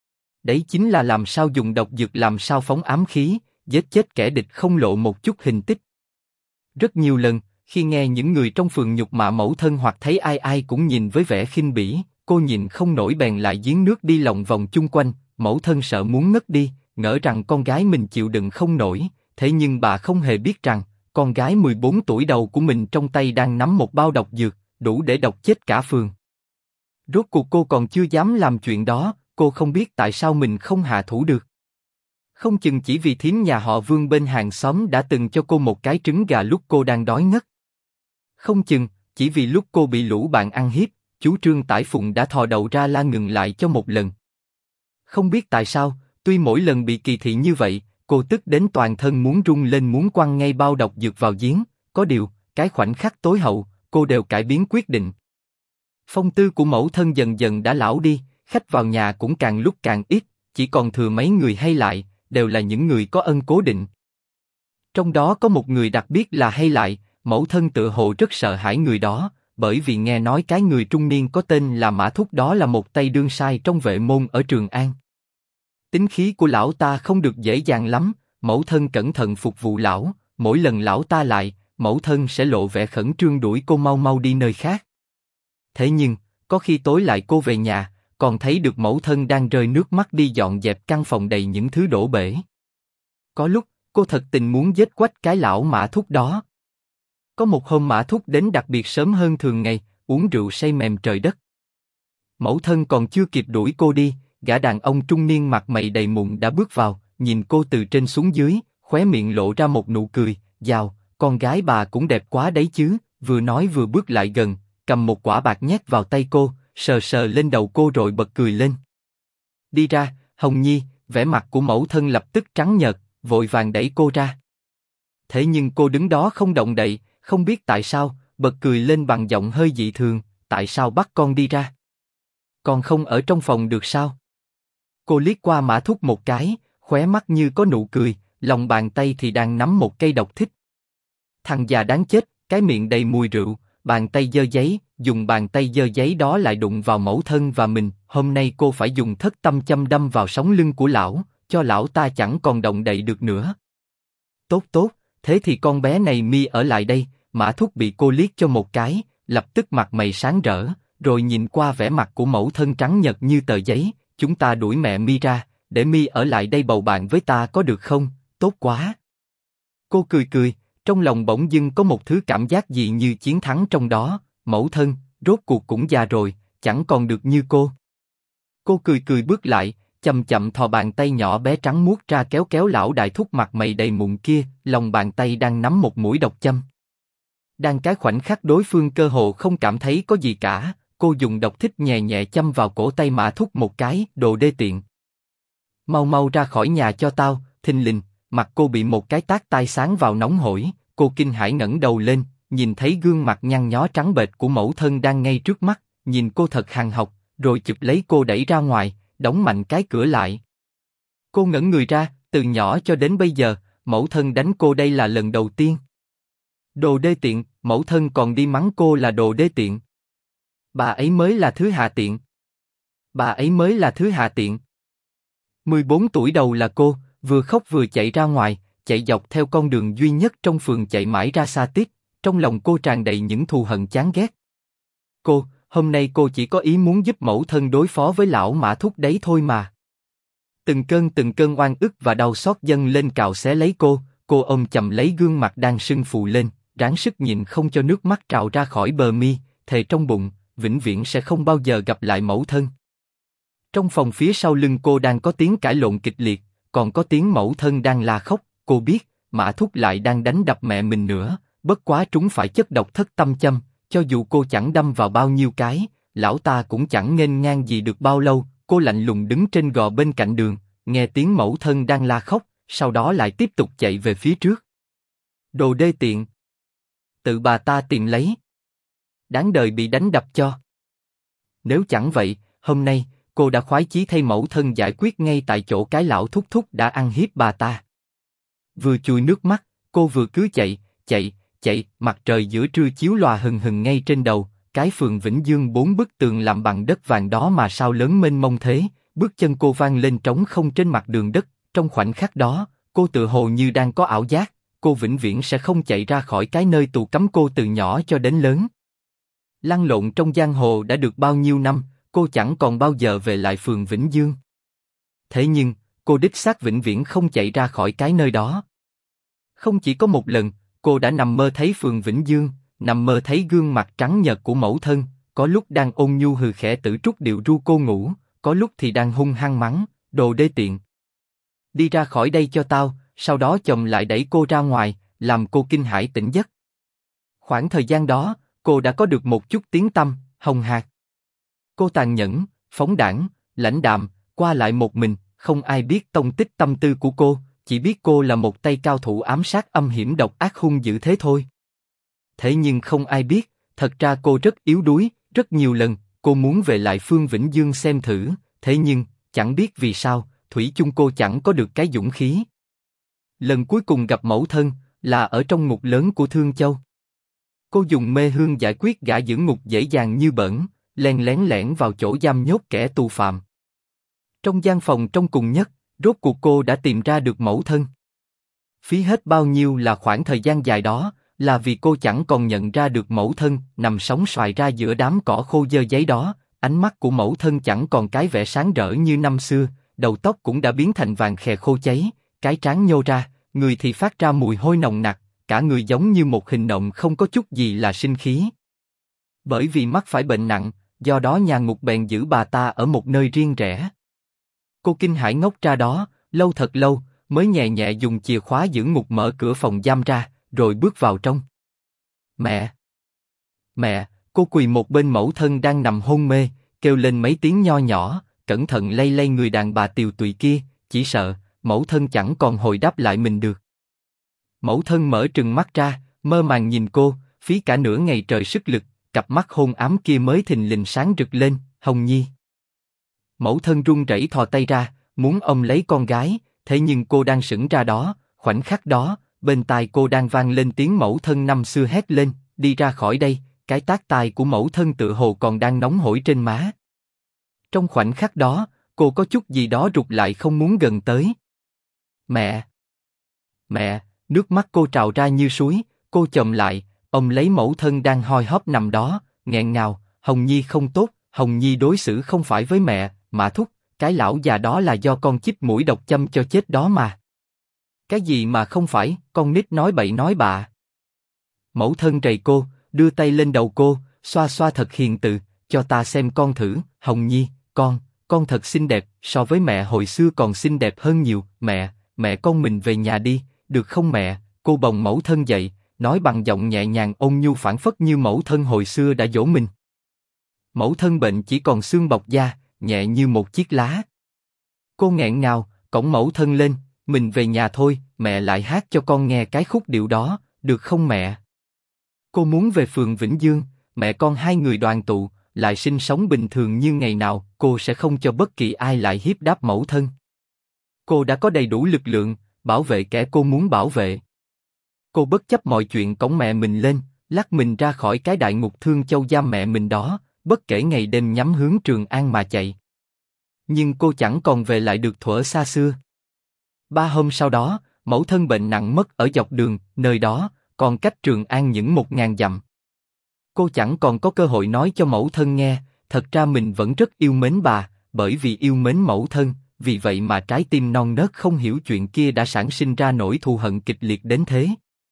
Đấy chính là làm sao dùng độc dược, làm sao phóng ám khí, giết chết kẻ địch không lộ một chút hình tích. Rất nhiều lần, khi nghe những người trong phường nhục mạ mẫu thân hoặc thấy ai ai cũng nhìn với vẻ khinh bỉ, cô nhìn không nổi bèn lại giếng nước đi lòng vòng chung quanh. Mẫu thân sợ muốn ngất đi, ngỡ rằng con gái mình chịu đựng không nổi, thế nhưng bà không hề biết rằng, con gái 14 tuổi đầu của mình trong tay đang nắm một bao độc dược, đủ để độc chết cả phường. Rốt cuộc cô còn chưa dám làm chuyện đó, cô không biết tại sao mình không hạ thủ được. Không chừng chỉ vì thím nhà họ Vương bên hàng xóm đã từng cho cô một cái trứng gà lúc cô đang đói ngất. Không chừng, chỉ vì lúc cô bị lũ bạn ăn hiếp, chú Trương Tải Phụng đã thò đầu ra la ngừng lại cho một lần. Không biết tại sao, tuy mỗi lần bị kỳ thị như vậy, cô tức đến toàn thân muốn rung lên muốn quăng ngay bao độc dược vào giếng, có điều, cái khoảnh khắc tối hậu, cô đều cải biến quyết định. Phong tư của mẫu thân dần dần đã lão đi, khách vào nhà cũng càng lúc càng ít, chỉ còn thừa mấy người hay lại, đều là những người có ân cố định. Trong đó có một người đặc biệt là hay lại, mẫu thân tự hồ rất sợ hãi người đó, bởi vì nghe nói cái người trung niên có tên là Mã Thúc đó là một tay đương sai trong vệ môn ở Trường An. Tính khí của lão ta không được dễ dàng lắm, mẫu thân cẩn thận phục vụ lão, mỗi lần lão ta lại, mẫu thân sẽ lộ vẻ khẩn trương đuổi cô mau mau đi nơi khác. Thế nhưng, có khi tối lại cô về nhà, còn thấy được mẫu thân đang rơi nước mắt đi dọn dẹp căn phòng đầy những thứ đổ bể. Có lúc, cô thật tình muốn giết quách cái lão Mã Thúc đó. Có một hôm Mã Thúc đến đặc biệt sớm hơn thường ngày, uống rượu say mềm trời đất. Mẫu thân còn chưa kịp đuổi cô đi, gã đàn ông trung niên mặt mày đầy mụn đã bước vào, nhìn cô từ trên xuống dưới, khóe miệng lộ ra một nụ cười, "Dào, con gái bà cũng đẹp quá đấy chứ, vừa nói vừa bước lại gần, cầm một quả bạc nhét vào tay cô, sờ sờ lên đầu cô rồi bật cười lên. Đi ra, Hồng Nhi, vẻ mặt của mẫu thân lập tức trắng nhợt, vội vàng đẩy cô ra. Thế nhưng cô đứng đó không động đậy, không biết tại sao, bật cười lên bằng giọng hơi dị thường, tại sao bắt con đi ra? Con không ở trong phòng được sao? Cô liếc qua Mã Thúc một cái, khóe mắt như có nụ cười, lòng bàn tay thì đang nắm một cây độc thích. Thằng già đáng chết, cái miệng đầy mùi rượu, bàn tay giơ giấy, dùng bàn tay giơ giấy đó lại đụng vào mẫu thân và mình. Hôm nay cô phải dùng thất tâm châm đâm vào sống lưng của lão, cho lão ta chẳng còn động đậy được nữa. Tốt tốt, thế thì con bé này mi ở lại đây. Mã Thúc bị cô liếc cho một cái, lập tức mặt mày sáng rỡ, rồi nhìn qua vẻ mặt của mẫu thân trắng nhợt như tờ giấy. Chúng ta đuổi mẹ mi ra, để mi ở lại đây bầu bạn với ta có được không? Tốt quá. Cô cười cười, trong lòng bỗng dưng có một thứ cảm giác gì như chiến thắng trong đó. Mẫu thân, rốt cuộc cũng già rồi, chẳng còn được như cô. Cô cười cười bước lại, chậm chậm thò bàn tay nhỏ bé trắng muốt ra kéo kéo lão đại thúc mặt mày đầy mụn kia, lòng bàn tay đang nắm một mũi độc châm. Đang cái khoảnh khắc đối phương cơ hồ không cảm thấy có gì cả, cô dùng độc thích nhẹ nhẹ châm vào cổ tay Mã Thúc một cái, đồ đê tiện. Mau mau ra khỏi nhà cho tao. Thình lình, mặt cô bị một cái tát tai sáng vào nóng hổi, cô kinh hãi ngẩng đầu lên, nhìn thấy gương mặt nhăn nhó trắng bệch của mẫu thân đang ngay trước mắt, nhìn cô thật hằn học, rồi chụp lấy cô đẩy ra ngoài, đóng mạnh cái cửa lại. Cô ngẩn người ra, từ nhỏ cho đến bây giờ, mẫu thân đánh cô đây là lần đầu tiên. Đồ đê tiện, mẫu thân còn đi mắng cô là đồ đê tiện. Bà ấy mới là thứ hạ tiện. Bà ấy mới là thứ hạ tiện. 14 tuổi đầu là cô, vừa khóc vừa chạy ra ngoài, chạy dọc theo con đường duy nhất trong phường chạy mãi ra xa tít, trong lòng cô tràn đầy những thù hận chán ghét. Hôm nay cô chỉ có ý muốn giúp mẫu thân đối phó với lão Mã Thúc đấy thôi mà. Từng cơn oan ức và đau xót dâng lên cào xé lấy cô ôm chầm lấy gương mặt đang sưng phù lên, ráng sức nhịn không cho nước mắt trào ra khỏi bờ mi, thề trong bụng, vĩnh viễn sẽ không bao giờ gặp lại mẫu thân. Trong phòng phía sau lưng cô đang có tiếng cãi lộn kịch liệt, còn có tiếng mẫu thân đang la khóc. Cô biết, Mã Thúc lại đang đánh đập mẹ mình nữa, bất quá trúng phải chất độc thất tâm châm, cho dù cô chẳng đâm vào bao nhiêu cái, lão ta cũng chẳng nghênh ngang gì được bao lâu. Cô lạnh lùng đứng trên gò bên cạnh đường, nghe tiếng mẫu thân đang la khóc, sau đó lại tiếp tục chạy về phía trước. Đồ đê tiện! Tự bà ta tìm lấy. Đáng đời bị đánh đập cho. Nếu chẳng vậy, hôm nay, cô đã khoái chí thay mẫu thân giải quyết ngay tại chỗ cái lão thúc thúc đã ăn hiếp bà ta. Vừa chùi nước mắt, cô vừa cứ chạy, mặt trời giữa trưa chiếu lòa hừng hừng ngay trên đầu, cái phường Vĩnh Dương 4 bức tường làm bằng đất vàng đó mà sao lớn mênh mông thế, bước chân cô vang lên trống không trên mặt đường đất, trong khoảnh khắc đó, cô tựa hồ như đang có ảo giác, cô vĩnh viễn sẽ không chạy ra khỏi cái nơi tù cấm cô từ nhỏ cho đến lớn. Lăn lộn trong giang hồ đã được bao nhiêu năm, cô chẳng còn bao giờ về lại phường Vĩnh Dương. Thế nhưng, cô đích xác vĩnh viễn không chạy ra khỏi cái nơi đó. Không chỉ có một lần, cô đã nằm mơ thấy phường Vĩnh Dương, nằm mơ thấy gương mặt trắng nhợt của mẫu thân, có lúc đang ôn nhu hừ khẽ tử trúc điệu ru cô ngủ, có lúc thì đang hung hăng mắng, đồ đê tiện. Đi ra khỏi đây cho tao, sau đó chồng lại đẩy cô ra ngoài, làm cô kinh hãi tỉnh giấc. Khoảng thời gian đó, cô đã có được một chút tiếng tăm, hồng hạc. Cô tàn nhẫn, phóng đãng, lãnh đạm, qua lại một mình, không ai biết tông tích tâm tư của cô, chỉ biết cô là một tay cao thủ ám sát âm hiểm độc ác hung dữ thế thôi. Thế nhưng không ai biết, thật ra cô rất yếu đuối, rất nhiều lần, cô muốn về lại phường Vĩnh Dương xem thử, thế nhưng, chẳng biết vì sao, thủy chung cô chẳng có được cái dũng khí. Lần cuối cùng gặp mẫu thân, là ở trong ngục lớn của Thương Châu. Cô dùng mê hương giải quyết gã giữ ngục dễ dàng như bỡn, len lén lẻn vào chỗ giam nhốt kẻ tù phạm. Trong gian phòng trong cùng nhất, rốt cuộc cô đã tìm ra được mẫu thân. Phí hết bao nhiêu là khoảng thời gian dài đó, là vì cô chẳng còn nhận ra được mẫu thân nằm sóng xoài ra giữa đám cỏ khô dơ giấy đó. Ánh mắt của mẫu thân chẳng còn cái vẻ sáng rỡ như năm xưa, đầu tóc cũng đã biến thành vàng khè khô cháy, cái trán nhô ra, người thì phát ra mùi hôi nồng nặc, cả người giống như một hình nộm không có chút gì là sinh khí. Bởi vì mắc phải bệnh nặng, do đó nhà ngục bèn giữ bà ta ở một nơi riêng rẽ. Cô kinh hãi ngốc ra đó, lâu thật lâu, mới nhẹ nhẹ dùng chìa khóa giữ ngục mở cửa phòng giam ra, rồi bước vào trong. Mẹ! Mẹ! Cô quỳ một bên mẫu thân đang nằm hôn mê, kêu lên mấy tiếng nho nhỏ, cẩn thận lay lay người đàn bà tiều tụy kia, chỉ sợ mẫu thân chẳng còn hồi đáp lại mình được. Mẫu thân mở trừng mắt ra, mơ màng nhìn cô, phí cả nửa ngày trời sức lực, cặp mắt hôn ám kia mới thình lình sáng rực lên. Hồng Nhi. Mẫu thân run rẩy thò tay ra, muốn ôm lấy con gái, thế nhưng cô đang sững ra đó, khoảnh khắc đó, bên tai cô đang vang lên tiếng mẫu thân năm xưa hét lên, đi ra khỏi đây. Cái tát tai của mẫu thân tự hồ còn đang nóng hổi trên má. Trong khoảnh khắc đó, cô có chút gì đó rụt lại không muốn gần tới. Mẹ! Mẹ! Nước mắt cô trào ra như suối, cô chồm lại, ôm lấy mẫu thân đang hoi hóp nằm đó, nghẹn ngào, Hồng Nhi không tốt, Hồng Nhi đối xử không phải với mẹ, mà thúc, cái lão già đó là do con chích mũi độc châm cho chết đó mà. Cái gì mà không phải, con nít nói bậy nói bạ. Mẫu thân rầy cô, đưa tay lên đầu cô, xoa xoa thật hiền từ, cho ta xem con thử, Hồng Nhi, con thật xinh đẹp, so với mẹ hồi xưa còn xinh đẹp hơn nhiều, mẹ con mình về nhà đi, được không mẹ? Cô bồng mẫu thân dậy, nói bằng giọng nhẹ nhàng ôn nhu phảng phất như mẫu thân hồi xưa đã dỗ mình. Mẫu thân bệnh chỉ còn xương bọc da, nhẹ như một chiếc lá. Cô nghẹn ngào, cõng mẫu thân lên, mình về nhà thôi, mẹ lại hát cho con nghe cái khúc điệu đó, được không mẹ? Cô muốn về phường Vĩnh Dương, mẹ con hai người đoàn tụ, lại sinh sống bình thường như ngày nào, cô sẽ không cho bất kỳ ai lại hiếp đáp mẫu thân. Cô đã có đầy đủ lực lượng, bảo vệ kẻ cô muốn bảo vệ. Cô bất chấp mọi chuyện cõng mẹ mình lên, lắc mình ra khỏi cái đại ngục Thương Châu giam mẹ mình đó, bất kể ngày đêm nhắm hướng Trường An mà chạy. Nhưng cô chẳng còn về lại được thuở xa xưa. 3 hôm sau đó, mẫu thân bệnh nặng mất ở dọc đường, nơi đó, còn cách Trường An những 1000 dặm. Cô chẳng còn có cơ hội nói cho mẫu thân nghe, thật ra mình vẫn rất yêu mến bà, bởi vì yêu mến mẫu thân, vì vậy mà trái tim non nớt không hiểu chuyện kia đã sản sinh ra nỗi thù hận kịch liệt đến thế.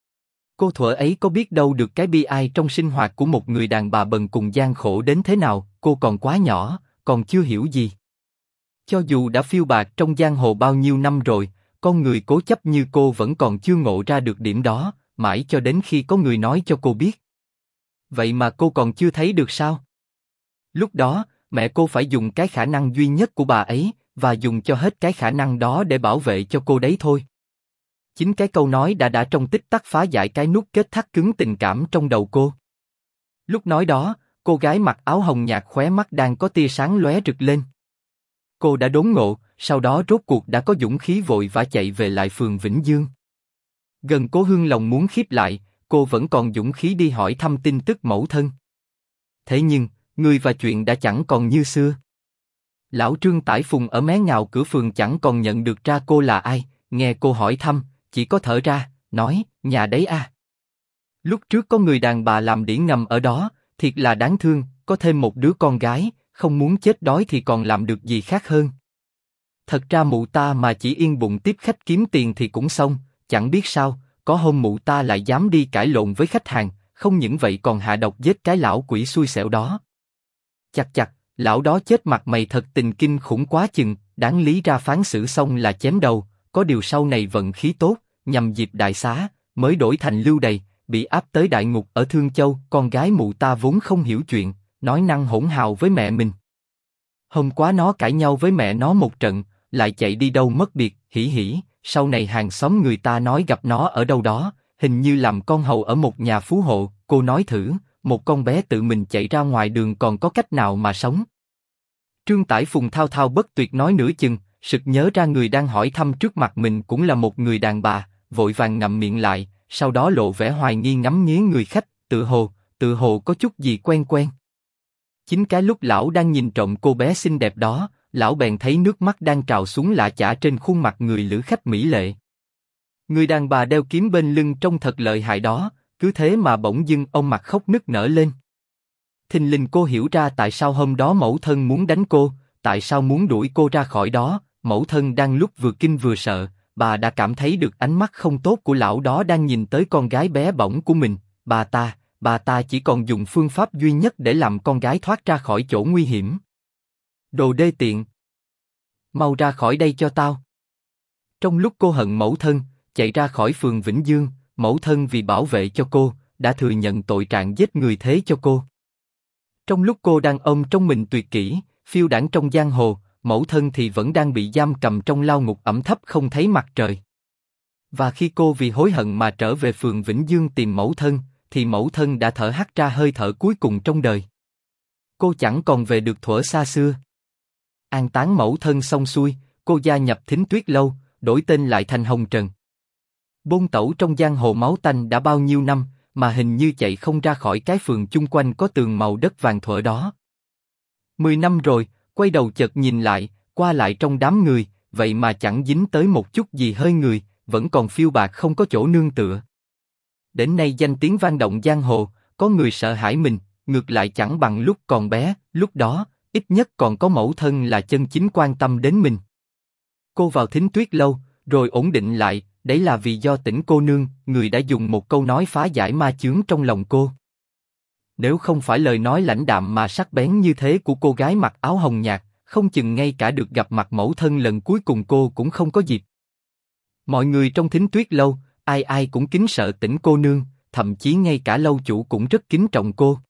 Cô thuở ấy có biết đâu được cái bi ai trong sinh hoạt của một người đàn bà bần cùng gian khổ đến thế nào, cô còn quá nhỏ, còn chưa hiểu gì. Cho dù đã phiêu bạt trong giang hồ bao nhiêu năm rồi, con người cố chấp như cô vẫn còn chưa ngộ ra được điểm đó, mãi cho đến khi có người nói cho cô biết. Vậy mà cô còn chưa thấy được sao? Lúc đó, mẹ cô phải dùng cái khả năng duy nhất của bà ấy, và dùng cho hết cái khả năng đó để bảo vệ cho cô đấy thôi. Chính cái câu nói đã trong tích tắc phá giải cái nút kết thắt cứng tình cảm trong đầu cô. Lúc nói đó, cô gái mặc áo hồng nhạt khóe mắt đang có tia sáng lóe rực lên. Cô đã đốn ngộ, sau đó rốt cuộc đã có dũng khí vội vã chạy về lại phường Vĩnh Dương. Gần Cố Hương lòng muốn khiếp lại, cô vẫn còn dũng khí đi hỏi thăm tin tức mẫu thân. Thế nhưng, người và chuyện đã chẳng còn như xưa. Lão Trương Tải Phùng ở mé ngào cửa phường chẳng còn nhận được ra cô là ai, nghe cô hỏi thăm, chỉ có thở ra, nói, nhà đấy à. Lúc trước có người đàn bà làm đĩa ngầm ở đó, thiệt là đáng thương, có thêm một đứa con gái, không muốn chết đói thì còn làm được gì khác hơn. Thật ra mụ ta mà chỉ yên bụng tiếp khách kiếm tiền thì cũng xong, chẳng biết sao, có hôm mụ ta lại dám đi cãi lộn với khách hàng, không những vậy còn hạ độc giết cái lão quỷ xui xẻo đó. Chặt chặt, lão đó chết mặt mày thật tình kinh khủng quá chừng, đáng lý ra phán xử xong là chém đầu, có điều sau này vận khí tốt, nhằm dịp đại xá, mới đổi thành lưu đày, bị áp tới đại ngục ở Thương Châu. Con gái mụ ta vốn không hiểu chuyện, nói năng hỗn hào với mẹ mình. Hôm qua nó cãi nhau với mẹ nó một trận, lại chạy đi đâu mất biệt, hỉ hỉ. Sau này hàng xóm người ta nói gặp nó ở đâu đó, hình như làm con hầu ở một nhà phú hộ. Cô nói thử, một con bé tự mình chạy ra ngoài đường còn có cách nào mà sống? Trương Tải Phùng thao thao bất tuyệt nói nửa chừng, sực nhớ ra người đang hỏi thăm trước mặt mình cũng là một người đàn bà, vội vàng ngậm miệng lại, sau đó lộ vẻ hoài nghi ngắm nghía người khách, tự hồ có chút gì quen quen. Chính cái lúc lão đang nhìn trộm cô bé xinh đẹp đó, lão bèn thấy nước mắt đang trào xuống lạ chả trên khuôn mặt người lữ khách mỹ lệ. Người đàn bà đeo kiếm bên lưng trông thật lợi hại đó, cứ thế mà bỗng dưng ông mặt khóc nức nở lên. Thình lình cô hiểu ra tại sao hôm đó mẫu thân muốn đánh cô, tại sao muốn đuổi cô ra khỏi đó. Mẫu thân đang lúc vừa kinh vừa sợ, bà đã cảm thấy được ánh mắt không tốt của lão đó đang nhìn tới con gái bé bỏng của mình. Bà ta chỉ còn dùng phương pháp duy nhất để làm con gái thoát ra khỏi chỗ nguy hiểm. Đồ đê tiện! Mau ra khỏi đây cho tao! Trong lúc cô hận mẫu thân, chạy ra khỏi phường Vĩnh Dương, mẫu thân vì bảo vệ cho cô, đã thừa nhận tội trạng giết người thế cho cô. Trong lúc cô đang ôm trong mình tuyệt kỹ, phiêu đãng trong giang hồ, mẫu thân thì vẫn đang bị giam cầm trong lao ngục ẩm thấp không thấy mặt trời. Và khi cô vì hối hận mà trở về phường Vĩnh Dương tìm mẫu thân, thì mẫu thân đã thở hắt ra hơi thở cuối cùng trong đời. Cô chẳng còn về được thuở xa xưa. An táng mẫu thân xong xuôi, cô gia nhập Thính Tuyết Lâu, đổi tên lại thành Hồng Trần. Bôn tẩu trong giang hồ máu tanh đã bao nhiêu năm, mà hình như chạy không ra khỏi cái phường chung quanh có tường màu đất vàng thuở đó. 10 năm rồi, quay đầu chợt nhìn lại, qua lại trong đám người, vậy mà chẳng dính tới một chút gì hơi người, vẫn còn phiêu bạt không có chỗ nương tựa. Đến nay danh tiếng vang động giang hồ, có người sợ hãi mình, ngược lại chẳng bằng lúc còn bé, lúc đó, ít nhất còn có mẫu thân là chân chính quan tâm đến mình. Cô vào Thính Tuyết Lâu, rồi ổn định lại, đấy là vì do Tĩnh cô nương, người đã dùng một câu nói phá giải ma chướng trong lòng cô. Nếu không phải lời nói lãnh đạm mà sắc bén như thế của cô gái mặc áo hồng nhạt, không chừng ngay cả được gặp mặt mẫu thân lần cuối cùng cô cũng không có dịp. Mọi người trong Thính Tuyết Lâu, ai ai cũng kính sợ Tĩnh cô nương, thậm chí ngay cả lâu chủ cũng rất kính trọng cô.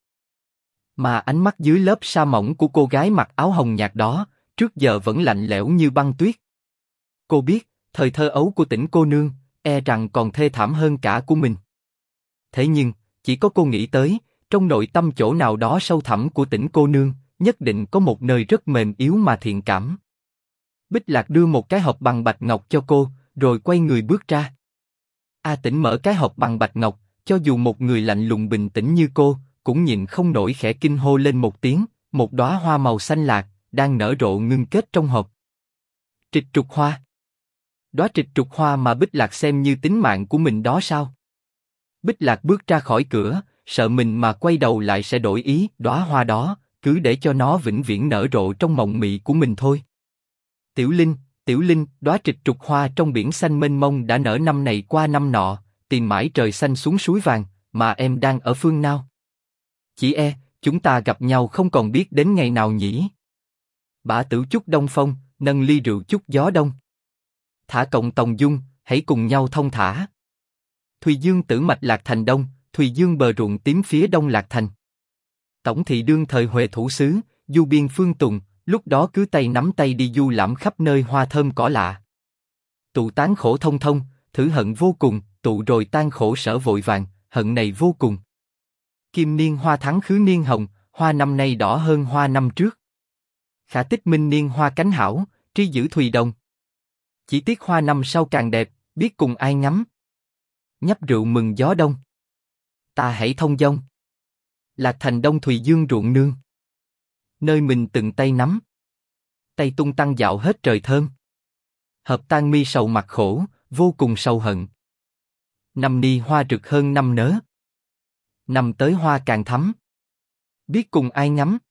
Mà ánh mắt dưới lớp sa mỏng của cô gái mặc áo hồng nhạt đó, trước giờ vẫn lạnh lẽo như băng tuyết. Cô biết, thời thơ ấu của Tĩnh cô nương, e rằng còn thê thảm hơn cả của mình. Thế nhưng, chỉ có cô nghĩ tới, trong nội tâm chỗ nào đó sâu thẳm của Tĩnh cô nương, nhất định có một nơi rất mềm yếu mà thiện cảm. Bích Lạc đưa một cái hộp bằng bạch ngọc cho cô, rồi quay người bước ra. A Tĩnh mở cái hộp bằng bạch ngọc, cho dù một người lạnh lùng bình tĩnh như cô, cũng nhịn không nổi khẽ kinh hô lên một tiếng, một đóa hoa màu xanh lạc, đang nở rộ ngưng kết trong hộp. Trịch trục hoa. Đóa trịch trục hoa mà Bích Lạc xem như tính mạng của mình đó sao? Bích Lạc bước ra khỏi cửa, sợ mình mà quay đầu lại sẽ đổi ý, đóa hoa đó, cứ để cho nó vĩnh viễn nở rộ trong mộng mị của mình thôi. Tiểu Linh, đóa trịch trục hoa trong biển xanh mênh mông đã nở năm này qua năm nọ, tìm mãi trời xanh xuống suối vàng, mà em đang ở phương nào? Chỉ chúng ta gặp nhau không còn biết đến ngày nào nhỉ? Bả Tử chút đông phong, nâng ly rượu chút gió đông. Thả cộng tòng dung, hãy cùng nhau thông thả. Thùy Dương tử mạch Lạc Thành đông, Thùy Dương bờ ruộng tím phía đông Lạc Thành. Tổng thị đương thời Huệ thủ sứ, du biên phương tùng, lúc đó cứ tay nắm tay đi du lãm khắp nơi hoa thơm cỏ lạ. Tụ tán khổ thông thông, thử hận vô cùng, tụ rồi tan khổ sở vội vàng, hận này vô cùng. Kim niên hoa thắng khứ niên hồng, hoa năm nay đỏ hơn hoa năm trước. Khả tích minh niên hoa cánh hảo, tri giữ Thùy đồng. Chỉ tiếc hoa năm sau càng đẹp, biết cùng ai ngắm. Nhấp rượu mừng gió đông. Ta hãy thông dong. Lạc Thành đông Thùy Dương ruộng nương. Nơi mình từng tay nắm. Tay tung tăng dạo hết trời thơm. Hợp tan mi sầu mặt khổ, vô cùng sầu hận. Năm ni hoa rực hơn năm nớ. Năm tới hoa càng thắm. Biết cùng ai ngắm.